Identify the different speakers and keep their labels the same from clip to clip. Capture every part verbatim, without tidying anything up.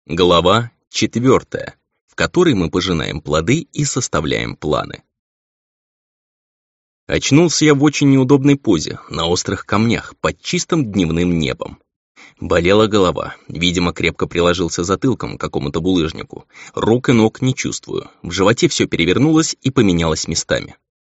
Speaker 1: Глава четвертая, в которой мы пожинаем плоды и составляем планы. Очнулся я в очень неудобной позе, на острых камнях, под чистым дневным небом. Болела голова, видимо, крепко приложился затылком к какому-то булыжнику. Рук и ног не чувствую, в животе все перевернулось и поменялось местами.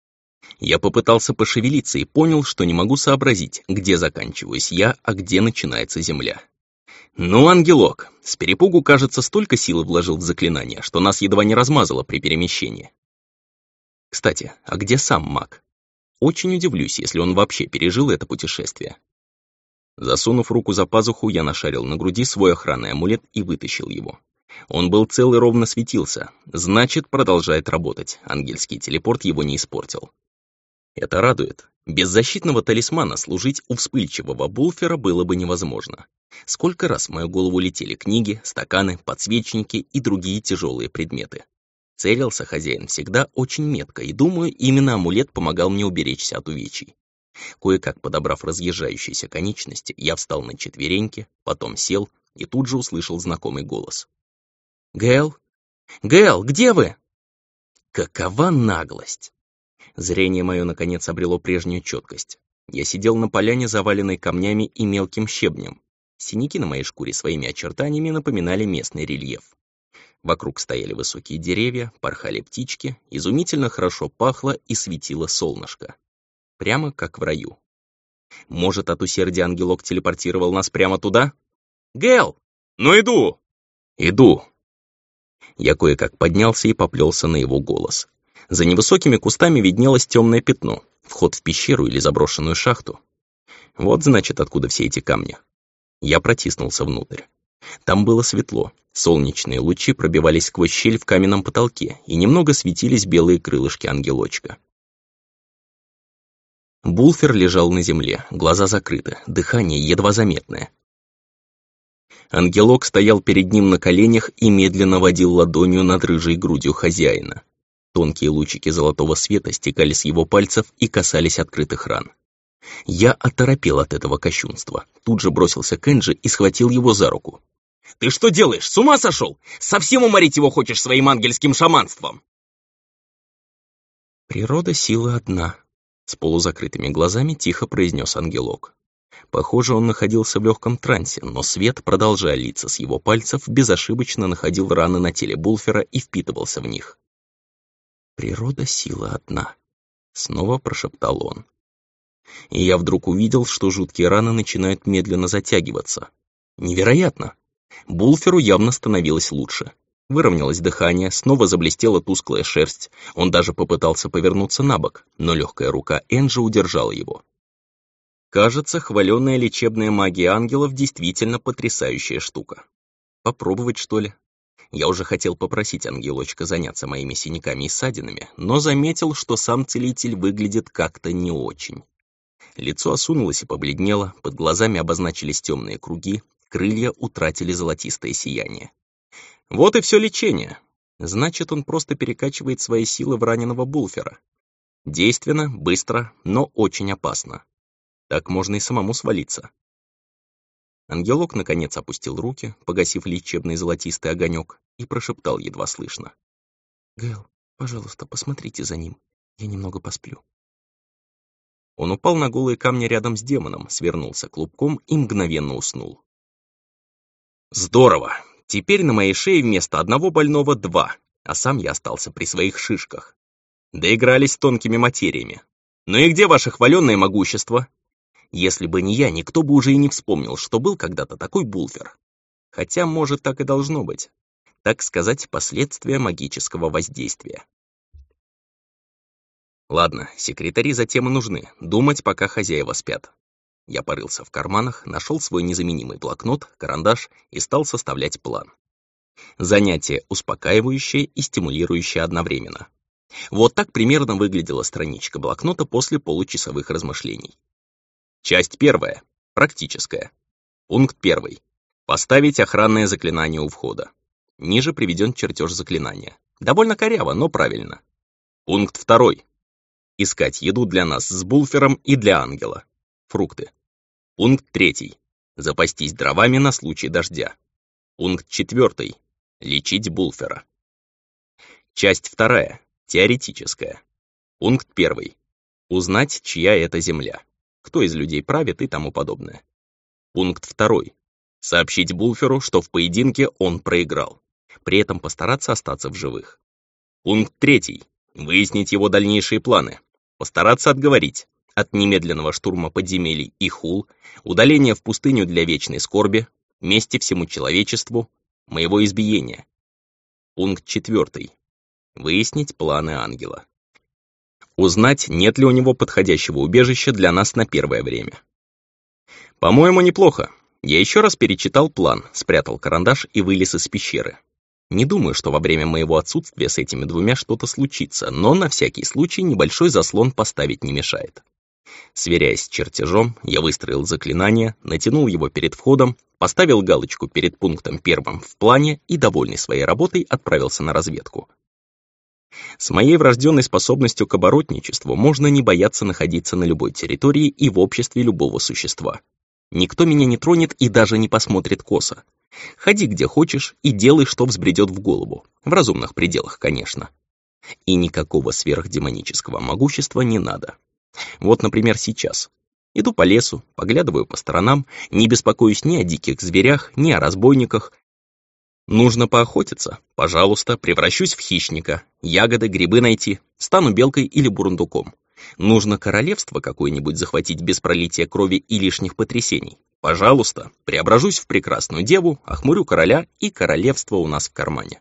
Speaker 1: Я попытался пошевелиться и понял, что не могу сообразить, где заканчиваюсь я, а где начинается земля. Ну, ангелок, с перепугу, кажется, столько силы вложил в заклинание, что нас едва не размазало при перемещении. Кстати, а где сам маг? Очень удивлюсь, если он вообще пережил это путешествие. Засунув руку за пазуху, я нашарил на груди свой охранный амулет и вытащил его. Он был цел и ровно светился, значит, продолжает работать, ангельский телепорт его не испортил. Это радует. Без защитного талисмана служить у вспыльчивого Булфера было бы невозможно. Сколько раз в мою голову летели книги, стаканы, подсвечники и другие тяжелые предметы. Целился хозяин всегда очень метко, и, думаю, именно амулет помогал мне уберечься от увечий. Кое-как подобрав разъезжающиеся конечности, я встал на четвереньки, потом сел и тут же услышал знакомый голос. «Гэл? Гэл, где вы?» Какова наглость! Зрение мое, наконец, обрело прежнюю четкость. Я сидел на поляне, заваленной камнями и мелким щебнем. Синяки на моей шкуре своими очертаниями напоминали местный рельеф. Вокруг стояли высокие деревья, порхали птички, изумительно хорошо пахло и светило солнышко. Прямо как в раю. Может, от усердия ангелок телепортировал нас прямо туда? «Гэл! Ну иду!» «Иду!» Я кое-как поднялся и поплелся на его голос. За невысокими кустами виднелось темное пятно, вход в пещеру или заброшенную шахту. Вот, значит, откуда все эти камни. Я протиснулся внутрь. Там было светло, солнечные лучи пробивались сквозь щель в каменном потолке, и немного светились белые крылышки ангелочка. Булфер лежал на земле, глаза закрыты, дыхание едва заметное. Ангелок стоял перед ним на коленях и медленно водил ладонью над рыжей грудью хозяина. Тонкие лучики золотого света стекали с его пальцев и касались открытых ран. Я оторопел от этого кощунства, тут же бросился к Энджи и схватил его за руку. «Ты что делаешь? С ума сошел? Совсем уморить его хочешь своим ангельским шаманством?» «Природа силы одна», — с полузакрытыми глазами тихо произнес ангелок. Похоже, он находился в легком трансе, но свет, продолжая литься с его пальцев, безошибочно находил раны на теле Булфера и впитывался в них. «Природа сила одна», — снова прошептал он. И я вдруг увидел, что жуткие раны начинают медленно затягиваться. Невероятно! Булферу явно становилось лучше. Выровнялось дыхание, снова заблестела тусклая шерсть. Он даже попытался повернуться на бок, но легкая рука Энджи удержала его. Кажется, хваленная лечебная магия ангелов действительно потрясающая штука. Попробовать, что ли? Я уже хотел попросить ангелочка заняться моими синяками и ссадинами, но заметил, что сам целитель выглядит как-то не очень. Лицо осунулось и побледнело, под глазами обозначились темные круги, крылья утратили золотистое сияние. Вот и все лечение. Значит, он просто перекачивает свои силы в раненого Булфера. Действенно, быстро, но очень опасно. Так можно и самому свалиться. Ангелок наконец опустил руки, погасив лечебный золотистый огонек, и прошептал едва слышно. «Гэл, пожалуйста, посмотрите за ним. Я немного посплю». Он упал на голые камни рядом с демоном, свернулся клубком и мгновенно уснул. «Здорово! Теперь на моей шее вместо одного больного два, а сам я остался при своих шишках. Доигрались с тонкими материями. Ну и где ваше хваленное могущество? Если бы не я, никто бы уже и не вспомнил, что был когда-то такой Булфер. Хотя, может, так и должно быть. Так сказать, последствия магического воздействия. Ладно, секретари затем и нужны, думать, пока хозяева спят. Я порылся в карманах, нашел свой незаменимый блокнот, карандаш и стал составлять план. Занятие успокаивающее и стимулирующее одновременно. Вот так примерно выглядела страничка блокнота после получасовых размышлений. Часть первая. Практическая. Пункт первый. Поставить охранное заклинание у входа. Ниже приведен чертеж заклинания. Довольно коряво, но правильно. Пункт второй. Искать еду для нас с Булфером и для ангела. Фрукты. Пункт третий. Запастись дровами на случай дождя. Пункт четвертый. Лечить Булфера. Часть вторая. Теоретическая. Пункт первый. Узнать, чья это земля. Кто из людей правит и тому подобное. Пункт второй. Сообщить Булферу, что в поединке он проиграл. При этом постараться остаться в живых. Пункт третий. Выяснить его дальнейшие планы. Постараться отговорить от немедленного штурма подземелий и хул, удаления в пустыню для вечной скорби, мести всему человечеству, моего избиения. Пункт четвертый. Выяснить планы ангела. Узнать, нет ли у него подходящего убежища для нас на первое время. По-моему, неплохо. Я еще раз перечитал план, спрятал карандаш и вылез из пещеры. Не думаю, что во время моего отсутствия с этими двумя что-то случится, но на всякий случай небольшой заслон поставить не мешает. Сверяясь с чертежом, я выстроил заклинание, натянул его перед входом, поставил галочку перед пунктом первым в плане и, довольный своей работой, отправился на разведку. С моей врожденной способностью к оборотничеству можно не бояться находиться на любой территории и в обществе любого существа. Никто меня не тронет и даже не посмотрит косо. Ходи где хочешь и делай, что взбредет в голову. В разумных пределах, конечно. И никакого сверхдемонического могущества не надо. Вот, например, сейчас. Иду по лесу, поглядываю по сторонам, не беспокоюсь ни о диких зверях, ни о разбойниках. Нужно поохотиться. Пожалуйста, превращусь в хищника. Ягоды, грибы найти. Стану белкой или бурундуком. Нужно королевство какое-нибудь захватить без пролития крови и лишних потрясений. Пожалуйста, преображусь в прекрасную деву, охмурю короля, и королевство у нас в кармане.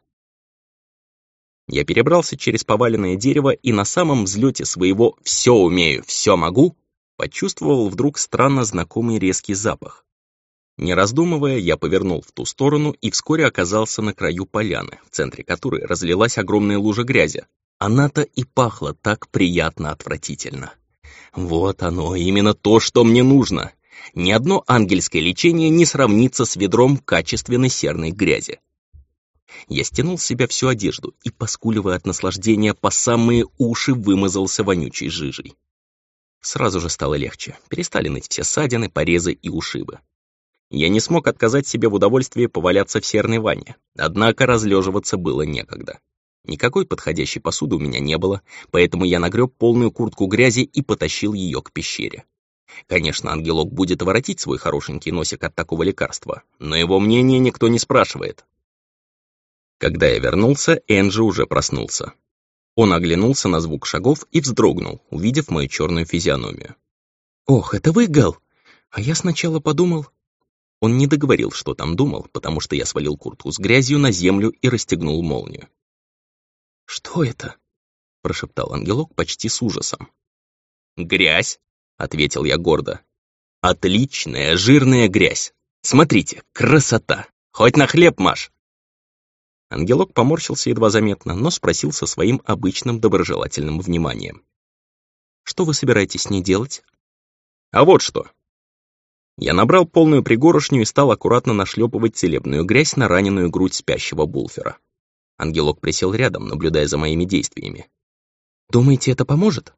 Speaker 1: Я перебрался через поваленное дерево и на самом взлете своего «все умею, все могу» почувствовал вдруг странно знакомый резкий запах. Не раздумывая, я повернул в ту сторону и вскоре оказался на краю поляны, в центре которой разлилась огромная лужа грязи. Она-то и пахла так приятно отвратительно. Вот оно, именно то, что мне нужно. Ни одно ангельское лечение не сравнится с ведром качественной серной грязи. Я стянул с себя всю одежду и, поскуливая от наслаждения, по самые уши вымазался вонючей жижей. Сразу же стало легче, перестали ныть все ссадины, порезы и ушибы. Я не смог отказать себе в удовольствии поваляться в серной ванне, однако разлеживаться было некогда. Никакой подходящей посуды у меня не было, поэтому я нагреб полную куртку грязи и потащил ее к пещере. Конечно, ангелок будет воротить свой хорошенький носик от такого лекарства, но его мнение никто не спрашивает. Когда я вернулся, Энджи уже проснулся. Он оглянулся на звук шагов и вздрогнул, увидев мою черную физиономию. «Ох, это вы, Гал? А я сначала подумал...» Он не договорил, что там думал, потому что я свалил куртку с грязью на землю и расстегнул молнию. «Что это?» — прошептал ангелок почти с ужасом. «Грязь», — ответил я гордо. «Отличная жирная грязь. Смотрите, красота! Хоть на хлеб маш!» Ангелок поморщился едва заметно, но спросил со своим обычным доброжелательным вниманием. «Что вы собираетесь с ней делать?» «А вот что!» Я набрал полную пригорошню и стал аккуратно нашлепывать целебную грязь на раненую грудь спящего Булфера. Ангелок присел рядом, наблюдая за моими действиями. «Думаете, это поможет?»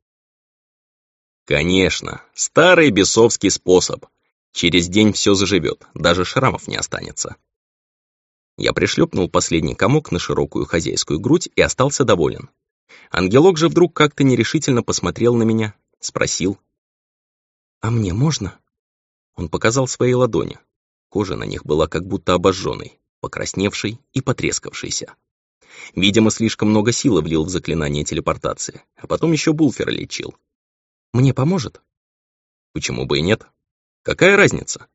Speaker 1: «Конечно, старый бесовский способ. Через день все заживет, даже шрамов не останется». Я пришлепнул последний комок на широкую хозяйскую грудь и остался доволен. Ангелок же вдруг как-то нерешительно посмотрел на меня, спросил. «А мне можно?» Он показал свои ладони. Кожа на них была как будто обожженной, покрасневшей и потрескавшейся. Видимо, слишком много силы влил в заклинание телепортации, а потом еще Булфера лечил. «Мне поможет?» «Почему бы и нет? Какая разница?»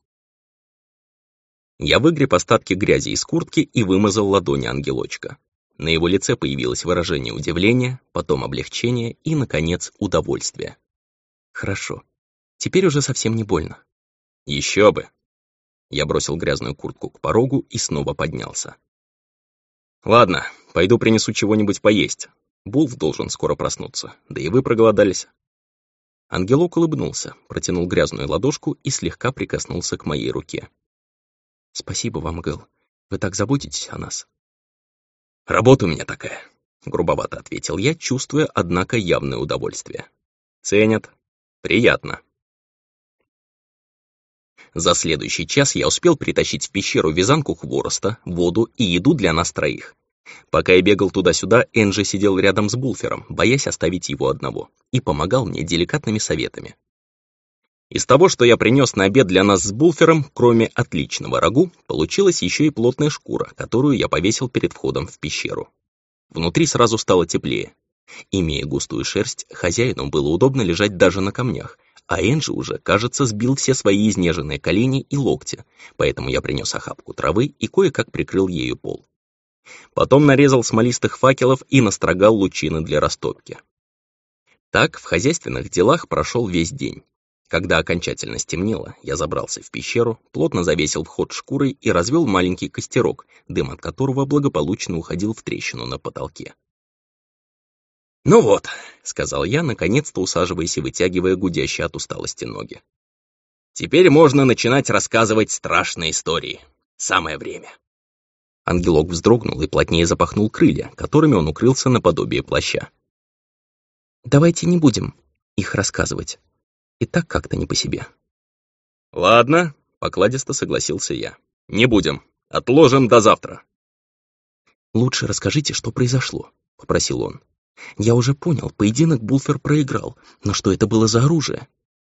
Speaker 1: Я выгреб остатки грязи из куртки и вымазал ладони ангелочка. На его лице появилось выражение удивления, потом облегчение и, наконец, удовольствие. «Хорошо. Теперь уже совсем не больно». «Еще бы!» Я бросил грязную куртку к порогу и снова поднялся. «Ладно, пойду принесу чего-нибудь поесть. Булф должен скоро проснуться, да и вы проголодались». Ангелок улыбнулся, протянул грязную ладошку и слегка прикоснулся к моей руке. «Спасибо вам, Гэл. Вы так заботитесь о нас». «Работа у меня такая», — грубовато ответил я, чувствуя, однако, явное удовольствие. «Ценят. Приятно». За следующий час я успел притащить в пещеру вязанку хвороста, воду и еду для нас троих. Пока я бегал туда-сюда, Энджи сидел рядом с Булфером, боясь оставить его одного, и помогал мне деликатными советами. Из того, что я принес на обед для нас с Булфером, кроме отличного рагу, получилась еще и плотная шкура, которую я повесил перед входом в пещеру. Внутри сразу стало теплее. Имея густую шерсть, хозяину было удобно лежать даже на камнях, а Энджи уже, кажется, сбил все свои изнеженные колени и локти, поэтому я принес охапку травы и кое-как прикрыл ею пол. Потом нарезал смолистых факелов и настрогал лучины для растопки. Так в хозяйственных делах прошел весь день. Когда окончательно стемнело, я забрался в пещеру, плотно завесил вход шкурой и развел маленький костерок, дым от которого благополучно уходил в трещину на потолке. «Ну вот», — сказал я, наконец-то усаживаясь и вытягивая гудящие от усталости ноги. «Теперь можно начинать рассказывать страшные истории. Самое время». Ангелок вздрогнул и плотнее запахнул крылья, которыми он укрылся наподобие плаща. «Давайте не будем их рассказывать. И так как-то не по себе». «Ладно», — покладисто согласился я. «Не будем. Отложим до завтра». «Лучше расскажите, что произошло», — попросил он. «Я уже понял, поединок Булфер проиграл, но что это было за оружие?»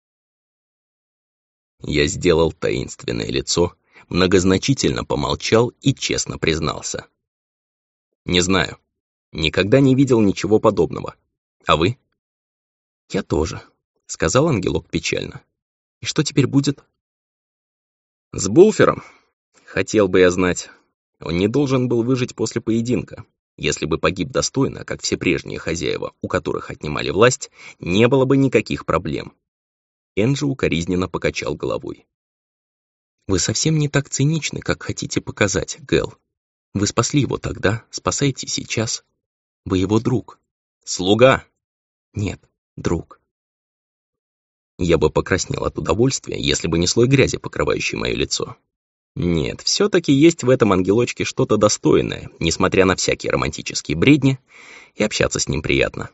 Speaker 1: Я сделал таинственное лицо, многозначительно помолчал и честно признался. «Не знаю. Никогда не видел ничего подобного. А вы?» «Я тоже», — сказал Ангелок печально. «И что теперь будет?» «С Булфером? Хотел бы я знать. Он не должен был выжить после поединка. Если бы погиб достойно, как все прежние хозяева, у которых отнимали власть, не было бы никаких проблем». Энджи укоризненно покачал головой. «Вы совсем не так циничны, как хотите показать, Гэл. Вы спасли его тогда, спасаете сейчас. Вы его друг». «Слуга?» «Нет, друг». Я бы покраснел от удовольствия, если бы не слой грязи, покрывающий мое лицо. Нет, все-таки есть в этом ангелочке что-то достойное, несмотря на всякие романтические бредни, и общаться с ним приятно.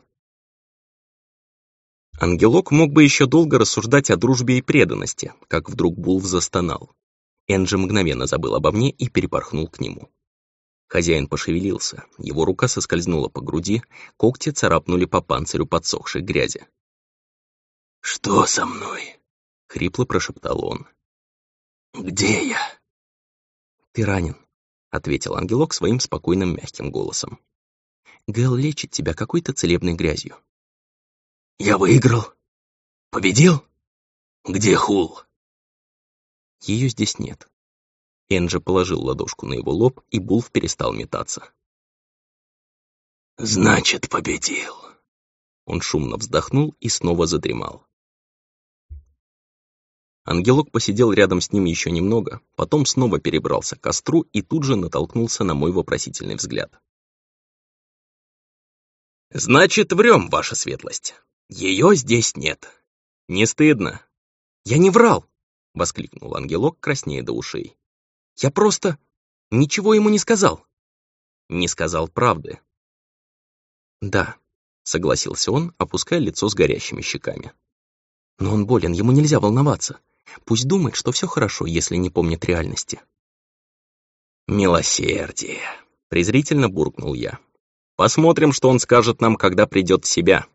Speaker 1: Ангелок мог бы еще долго рассуждать о дружбе и преданности, как вдруг Булф застонал. Энджи мгновенно забыл обо мне и перепорхнул к нему. Хозяин пошевелился, его рука соскользнула по груди, когти царапнули по панцирю подсохшей грязи. «Что со мной?» — хрипло прошептал он. «Где я?» «Ты ранен», — ответил ангелок своим спокойным мягким голосом. «Гэл лечит тебя какой-то целебной грязью». «Я выиграл? Победил? Где Хул?» «Ее здесь нет». Энджи положил ладошку на его лоб, и Булф перестал метаться. «Значит, победил». Он шумно вздохнул и снова задремал. Ангелок посидел рядом с ним еще немного, потом снова перебрался к костру и тут же натолкнулся на мой вопросительный взгляд. «Значит, врем, ваша светлость. Ее здесь нет. Не стыдно?» «Я не врал!» — воскликнул ангелок, краснея до ушей. «Я просто ничего ему не сказал». «Не сказал правды». «Да», — согласился он, опуская лицо с горящими щеками. «Но он болен, ему нельзя волноваться. Пусть думает, что все хорошо, если не помнит реальности». «Милосердие», — презрительно буркнул я. «Посмотрим, что он скажет нам, когда придет в себя».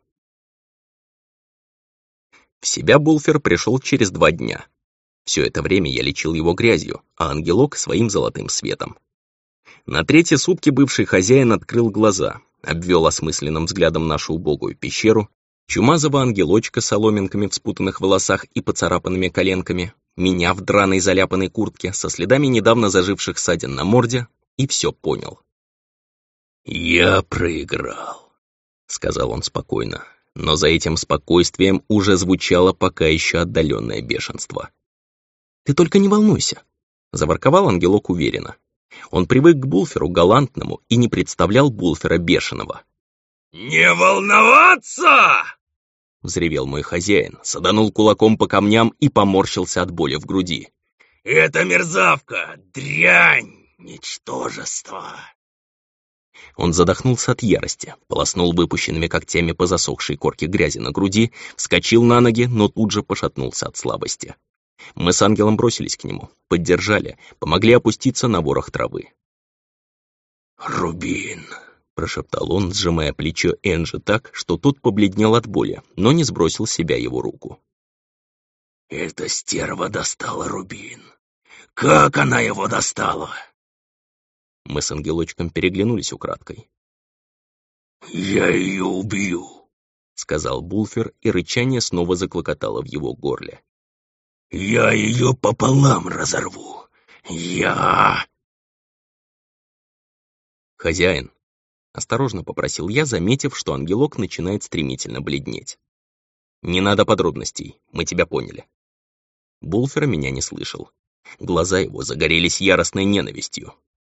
Speaker 1: В себя Булфер пришел через два дня. Все это время я лечил его грязью, а ангелок — своим золотым светом. На третьи сутки бывший хозяин открыл глаза, обвел осмысленным взглядом нашу убогую пещеру, чумазого ангелочка с соломинками в спутанных волосах и поцарапанными коленками, меня в драной заляпанной куртке со следами недавно заживших ссадин на морде, и все понял. «Я проиграл», — сказал он спокойно, но за этим спокойствием уже звучало пока еще отдаленное бешенство. «Ты только не волнуйся», — заворковал ангелок уверенно. Он привык к Булферу галантному и не представлял Булфера бешеного. «Не волноваться!» — взревел мой хозяин, саданул кулаком по камням и поморщился от боли в груди. «Это мерзавка! Дрянь! Ничтожество!» Он задохнулся от ярости, полоснул выпущенными когтями по засохшей корке грязи на груди, вскочил на ноги, но тут же пошатнулся от слабости. Мы с ангелом бросились к нему, поддержали, помогли опуститься на ворох травы.
Speaker 2: «Рубин!»
Speaker 1: — прошептал он, сжимая плечо Энджи так, что тот побледнел от боли, но не сбросил с себя его руку.
Speaker 2: «Эта стерва достала Рубин! Как она его достала?»
Speaker 1: Мы с ангелочком переглянулись украдкой.
Speaker 2: «Я ее убью!»
Speaker 1: — сказал Булфер, и рычание снова заклокотало в его горле.
Speaker 2: «Я ее пополам разорву! Я...»
Speaker 1: «Хозяин!» — осторожно попросил я, заметив, что ангелок начинает стремительно бледнеть. «Не надо подробностей, мы тебя поняли». Булфер меня не слышал. Глаза его загорелись яростной ненавистью.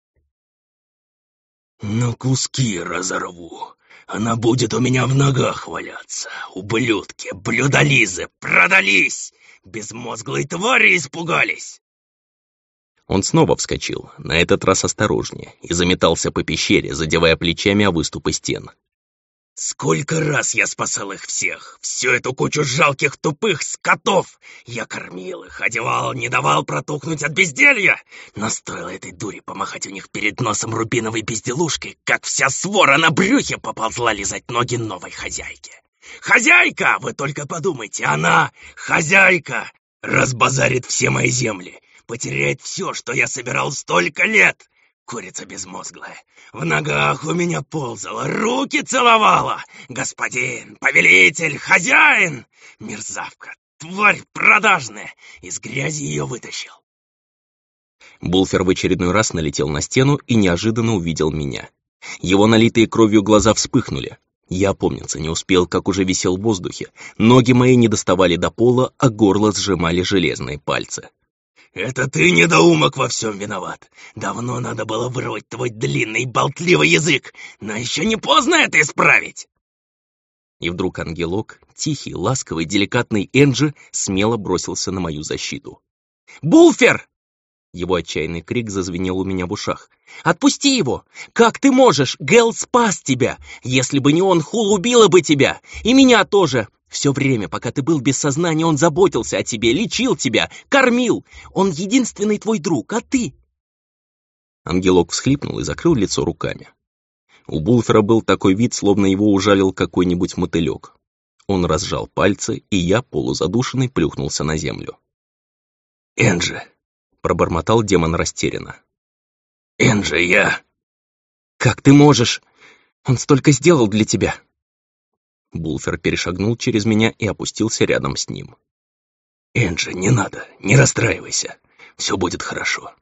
Speaker 2: «На куски разорву! Она будет у меня в ногах валяться! Ублюдки, блюдолизы, продались! Безмозглые твари испугались!»
Speaker 1: Он снова вскочил, на этот раз осторожнее, и заметался по пещере, задевая плечами о выступы стен.
Speaker 2: «Сколько раз я спасал их всех, всю эту кучу жалких тупых скотов! Я кормил их, одевал, не давал протухнуть от безделья! Но стоило этой дури помахать у них перед носом рубиновой безделушкой, как вся свора на брюхе поползла лизать ноги новой хозяйки! Хозяйка! Вы только подумайте, она, хозяйка, разбазарит все мои земли, потеряет все, что я собирал столько лет! Курица безмозглая, в ногах у меня ползала, руки целовала! Господин, повелитель, хозяин! Мерзавка, тварь продажная, из грязи ее вытащил!»
Speaker 1: Булфер в очередной раз налетел на стену и неожиданно увидел меня. Его налитые кровью глаза вспыхнули. Я опомниться не успел, как уже висел в воздухе. Ноги мои не доставали до пола, а горло сжимали железные пальцы.
Speaker 2: «Это ты, недоумок, во всем виноват. Давно надо было вырвать твой длинный болтливый язык, но еще не поздно это исправить!»
Speaker 1: И вдруг ангелок, тихий, ласковый, деликатный Энджи, смело бросился на мою защиту. «Булфер!» Его отчаянный крик зазвенел у меня в ушах. «Отпусти его! Как ты можешь? Гэл спас тебя! Если бы не он, Хул убила бы тебя! И меня тоже! Все время, пока ты был без сознания, он заботился о тебе, лечил тебя, кормил! Он единственный твой друг, а ты...» Ангелок всхлипнул и закрыл лицо руками. У Булфера был такой вид, словно его ужалил какой-нибудь мотылек. Он разжал пальцы, и я, полузадушенный, плюхнулся на землю.
Speaker 2: «Энджи!»
Speaker 1: — пробормотал демон растерянно.
Speaker 2: «Энджи, я...»
Speaker 1: «Как ты можешь? Он столько сделал для тебя!» Булфер перешагнул через меня и опустился рядом с ним.
Speaker 2: «Энджи, не надо, не расстраивайся. Все будет хорошо».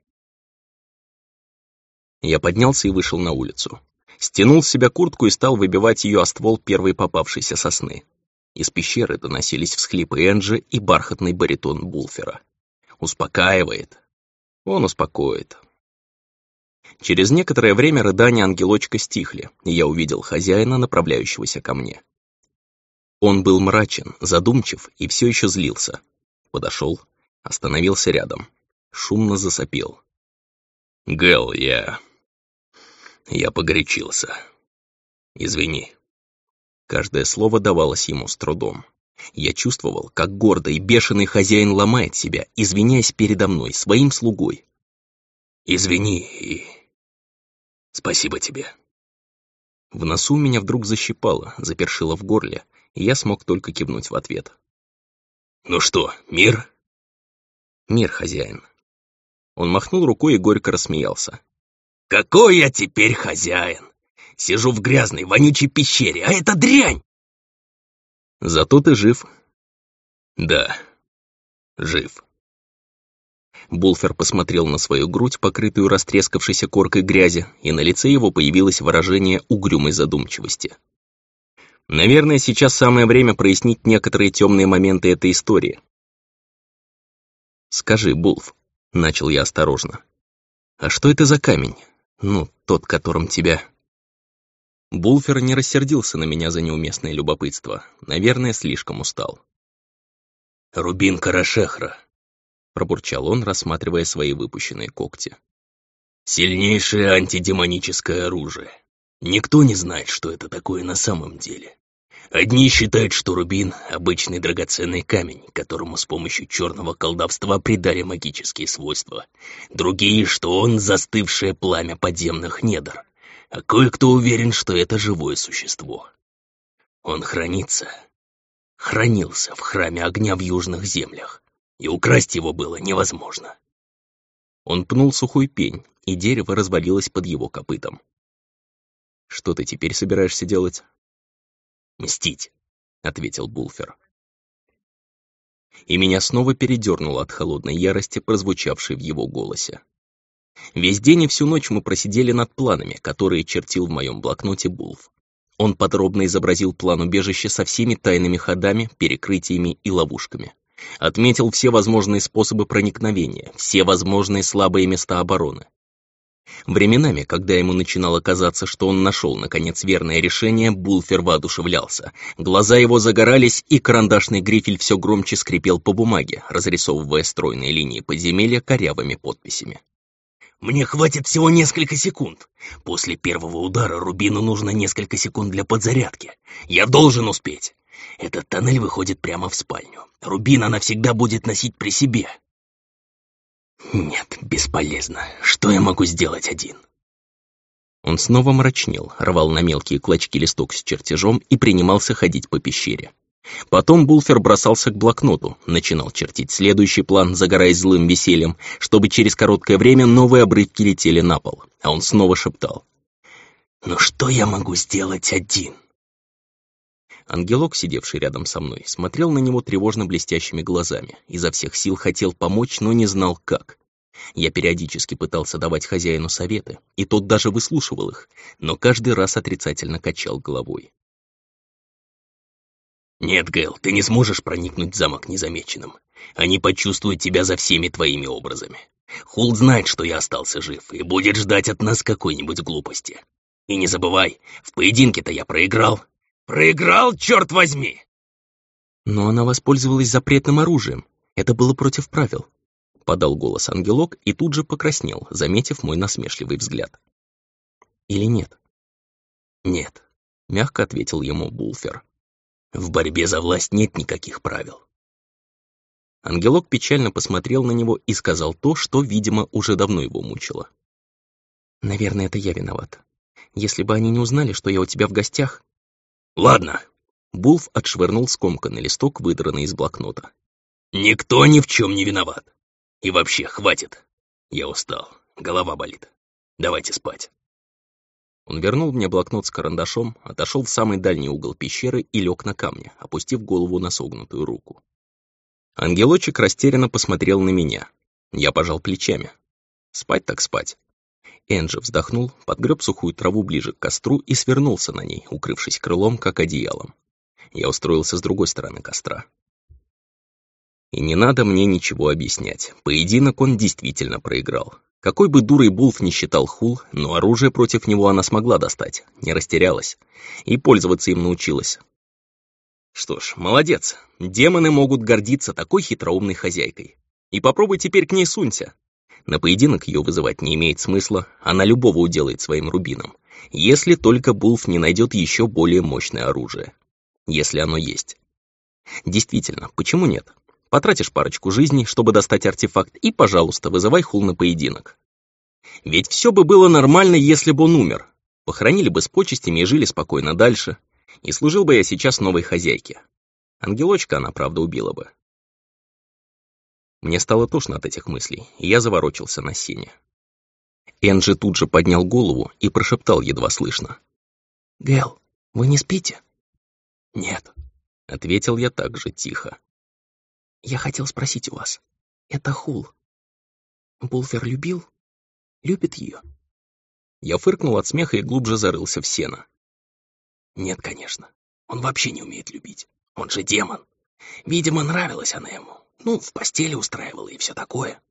Speaker 1: Я поднялся и вышел на улицу. Стянул с себя куртку и стал выбивать ее о ствол первой попавшейся сосны. Из пещеры доносились всхлипы Энджи и бархатный баритон Булфера. Успокаивает. Он успокоит. Через некоторое время рыдания ангелочка стихли, и я увидел хозяина, направляющегося ко мне. Он был мрачен, задумчив и все еще злился. Подошел, остановился рядом, шумно засопел. «Гэл, я... я погорячился. Извини». Каждое слово давалось ему с трудом. Я чувствовал, как гордый и бешеный хозяин ломает себя, извиняясь передо мной, своим слугой.
Speaker 2: «Извини и... спасибо тебе».
Speaker 1: В носу меня вдруг защипало, запершило в горле, и я смог только кивнуть в ответ.
Speaker 2: «Ну что, мир?»
Speaker 1: «Мир, хозяин». Он махнул рукой и горько рассмеялся.
Speaker 2: «Какой я теперь хозяин? Сижу в грязной, вонючей пещере, а это дрянь!»
Speaker 1: «Зато ты жив».
Speaker 2: «Да, жив».
Speaker 1: Булфер посмотрел на свою грудь, покрытую растрескавшейся коркой грязи, и на лице его появилось выражение угрюмой задумчивости. Наверное, сейчас самое время прояснить некоторые темные моменты этой истории. «Скажи, Булф», — начал я осторожно, — «а что это за камень? Ну, тот, которым тебя...» Булфер не рассердился на меня за неуместное любопытство. Наверное, слишком устал.
Speaker 2: «Рубин Карашехра»,
Speaker 1: — пробурчал он, рассматривая свои выпущенные когти.
Speaker 2: «Сильнейшее антидемоническое оружие. Никто не знает, что это такое на самом деле. Одни считают, что рубин — обычный драгоценный камень, которому с помощью черного колдовства придали магические свойства. Другие, что он — застывшее пламя подземных недр. А кое-кто уверен, что это живое существо. Он хранится, хранился в храме огня в южных землях, и украсть его было невозможно.
Speaker 1: Он пнул сухой пень, и дерево развалилось под его копытом. «Что ты теперь собираешься делать?»
Speaker 2: «Мстить», — ответил Булфер.
Speaker 1: И меня снова передернуло от холодной ярости, прозвучавшей в его голосе. Весь день и всю ночь мы просидели над планами, которые чертил в моем блокноте Булф. Он подробно изобразил план убежища со всеми тайными ходами, перекрытиями и ловушками. Отметил все возможные способы проникновения, все возможные слабые места обороны. Временами, когда ему начинало казаться, что он нашел, наконец, верное решение, Булфер воодушевлялся. Глаза его загорались, и карандашный грифель все громче скрипел по бумаге, разрисовывая стройные линии подземелья корявыми подписями.
Speaker 2: «Мне хватит всего несколько секунд. После первого удара Рубину нужно несколько секунд для подзарядки. Я должен успеть. Этот тоннель выходит прямо в спальню. Рубин она всегда будет носить при себе». «Нет, бесполезно. Что я могу сделать один?»
Speaker 1: Он снова мрачнел, рвал на мелкие клочки листок с чертежом и принимался ходить по пещере. Потом Булфер бросался к блокноту, начинал чертить следующий план, загораясь злым весельем, чтобы через короткое время новые обрывки летели на пол, а он снова шептал:
Speaker 2: «Ну что я могу сделать один?»
Speaker 1: Ангелок, сидевший рядом со мной, смотрел на него тревожно блестящими глазами, изо всех сил хотел помочь, но не знал как. Я периодически пытался давать хозяину советы, и тот даже выслушивал их, но каждый раз отрицательно качал головой.
Speaker 2: «Нет, Гэл, ты не сможешь проникнуть в замок незамеченным. Они почувствуют тебя за всеми твоими образами. Хул знает, что я остался жив, и будет ждать от нас какой-нибудь глупости. И не забывай, в поединке-то я проиграл. Проиграл, черт возьми!»
Speaker 1: «Но она воспользовалась запретным оружием. Это было против правил», — подал голос Ангелок и тут же покраснел, заметив мой насмешливый взгляд. «Или нет?»
Speaker 2: «Нет»,
Speaker 1: — мягко ответил ему Булфер.
Speaker 2: «В борьбе за власть нет никаких правил».
Speaker 1: Ангелок печально посмотрел на него и сказал то, что, видимо, уже давно его мучило. «Наверное, это я виноват. Если бы они не узнали, что я у тебя в гостях...»
Speaker 2: «Ладно».
Speaker 1: Булф отшвырнул скомканный листок, выдранный из блокнота.
Speaker 2: «Никто ни в чем не виноват. И вообще, хватит. Я устал, голова болит. Давайте спать».
Speaker 1: Он вернул мне блокнот с карандашом, отошел в самый дальний угол пещеры и лег на камне, опустив голову на согнутую руку. Ангелочек растерянно посмотрел на меня. Я пожал плечами. Спать так спать. Энджи вздохнул, подгреб сухую траву ближе к костру и свернулся на ней, укрывшись крылом, как одеялом. Я устроился с другой стороны костра. И не надо мне ничего объяснять. Поединок он действительно проиграл. Какой бы дурой Булф ни считал Хул, но оружие против него она смогла достать, не растерялась. И пользоваться им научилась. Что ж, молодец. Демоны могут гордиться такой хитроумной хозяйкой. И попробуй теперь к ней сунься. На поединок ее вызывать не имеет смысла, она любого уделает своим рубином. Если только Булф не найдет еще более мощное оружие. Если оно есть. Действительно, почему нет? Потратишь парочку жизней, чтобы достать артефакт, и, пожалуйста, вызывай Хул на поединок. Ведь все бы было нормально, если бы он умер. Похоронили бы с почестями и жили спокойно дальше. И служил бы я сейчас новой хозяйке. Ангелочка она, правда, убила бы. Мне стало тошно от этих мыслей, и я заворочился на сене. Энджи тут же поднял голову и прошептал едва слышно: «Гэл, вы не спите?»
Speaker 2: «Нет»,
Speaker 1: — ответил я так же тихо.
Speaker 3: «Я хотел спросить у вас. Это Хул. Булфер любил? Любит ее?»
Speaker 1: Я фыркнул от смеха и глубже зарылся в сено.
Speaker 2: «Нет, конечно. Он вообще не умеет любить. Он же демон. Видимо, нравилась она ему. Ну, в постели устраивала и все такое».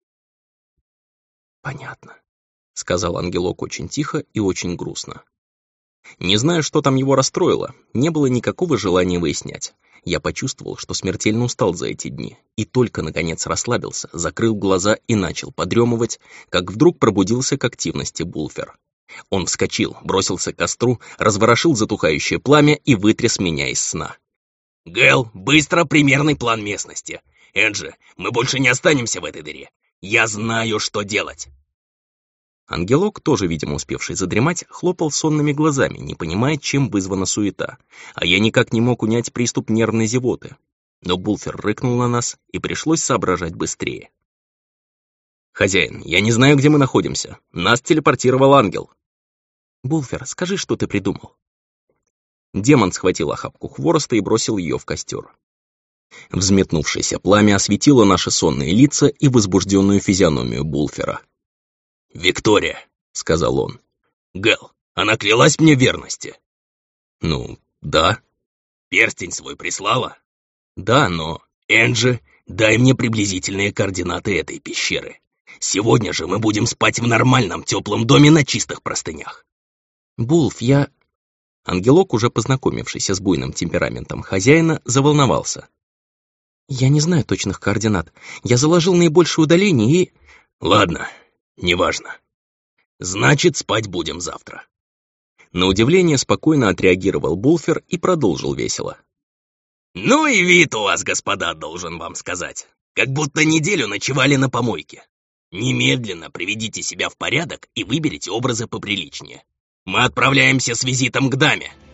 Speaker 3: «Понятно»,
Speaker 1: — сказал Ангелок очень тихо и очень грустно. Не знаю, что там его расстроило, не было никакого желания выяснять. Я почувствовал, что смертельно устал за эти дни, и только, наконец, расслабился, закрыл глаза и начал подремывать, как вдруг пробудился к активности Булфер. Он вскочил, бросился к костру, разворошил затухающее пламя и вытряс меня из сна.
Speaker 2: «Гэл, быстро примерный план местности. Энджи, мы больше не останемся в этой дыре. Я знаю, что делать».
Speaker 1: Ангелок, тоже, видимо, успевший задремать, хлопал сонными глазами, не понимая, чем вызвана суета, а я никак не мог унять приступ нервной зевоты. Но Булфер рыкнул на нас, и пришлось соображать быстрее. «Хозяин, я не знаю, где мы находимся. Нас телепортировал ангел».
Speaker 3: «Булфер, скажи, что ты придумал».
Speaker 1: Демон схватил охапку хвороста и бросил ее в костер. Взметнувшееся пламя осветило наши сонные лица и возбужденную физиономию Булфера.
Speaker 2: «Виктория», — сказал он.
Speaker 1: «Гэл, она клялась мне верности». «Ну, да».
Speaker 2: «Перстень свой прислала?»
Speaker 1: «Да, но...»
Speaker 2: «Энджи, дай мне приблизительные координаты этой пещеры. Сегодня же мы будем спать в нормальном теплом доме на чистых простынях».
Speaker 3: «Булф, я...»
Speaker 1: Ангелок, уже познакомившийся с буйным темпераментом хозяина, заволновался.
Speaker 3: «Я не знаю точных координат. Я заложил наибольшее удаление и...»
Speaker 2: «Ладно, неважно. Значит, спать будем завтра».
Speaker 1: На удивление спокойно отреагировал Булфер и продолжил весело.
Speaker 2: «Ну и вид у вас, господа, должен вам сказать. Как будто неделю ночевали на помойке. Немедленно приведите себя в порядок и выберите образы поприличнее. Мы отправляемся с визитом к даме».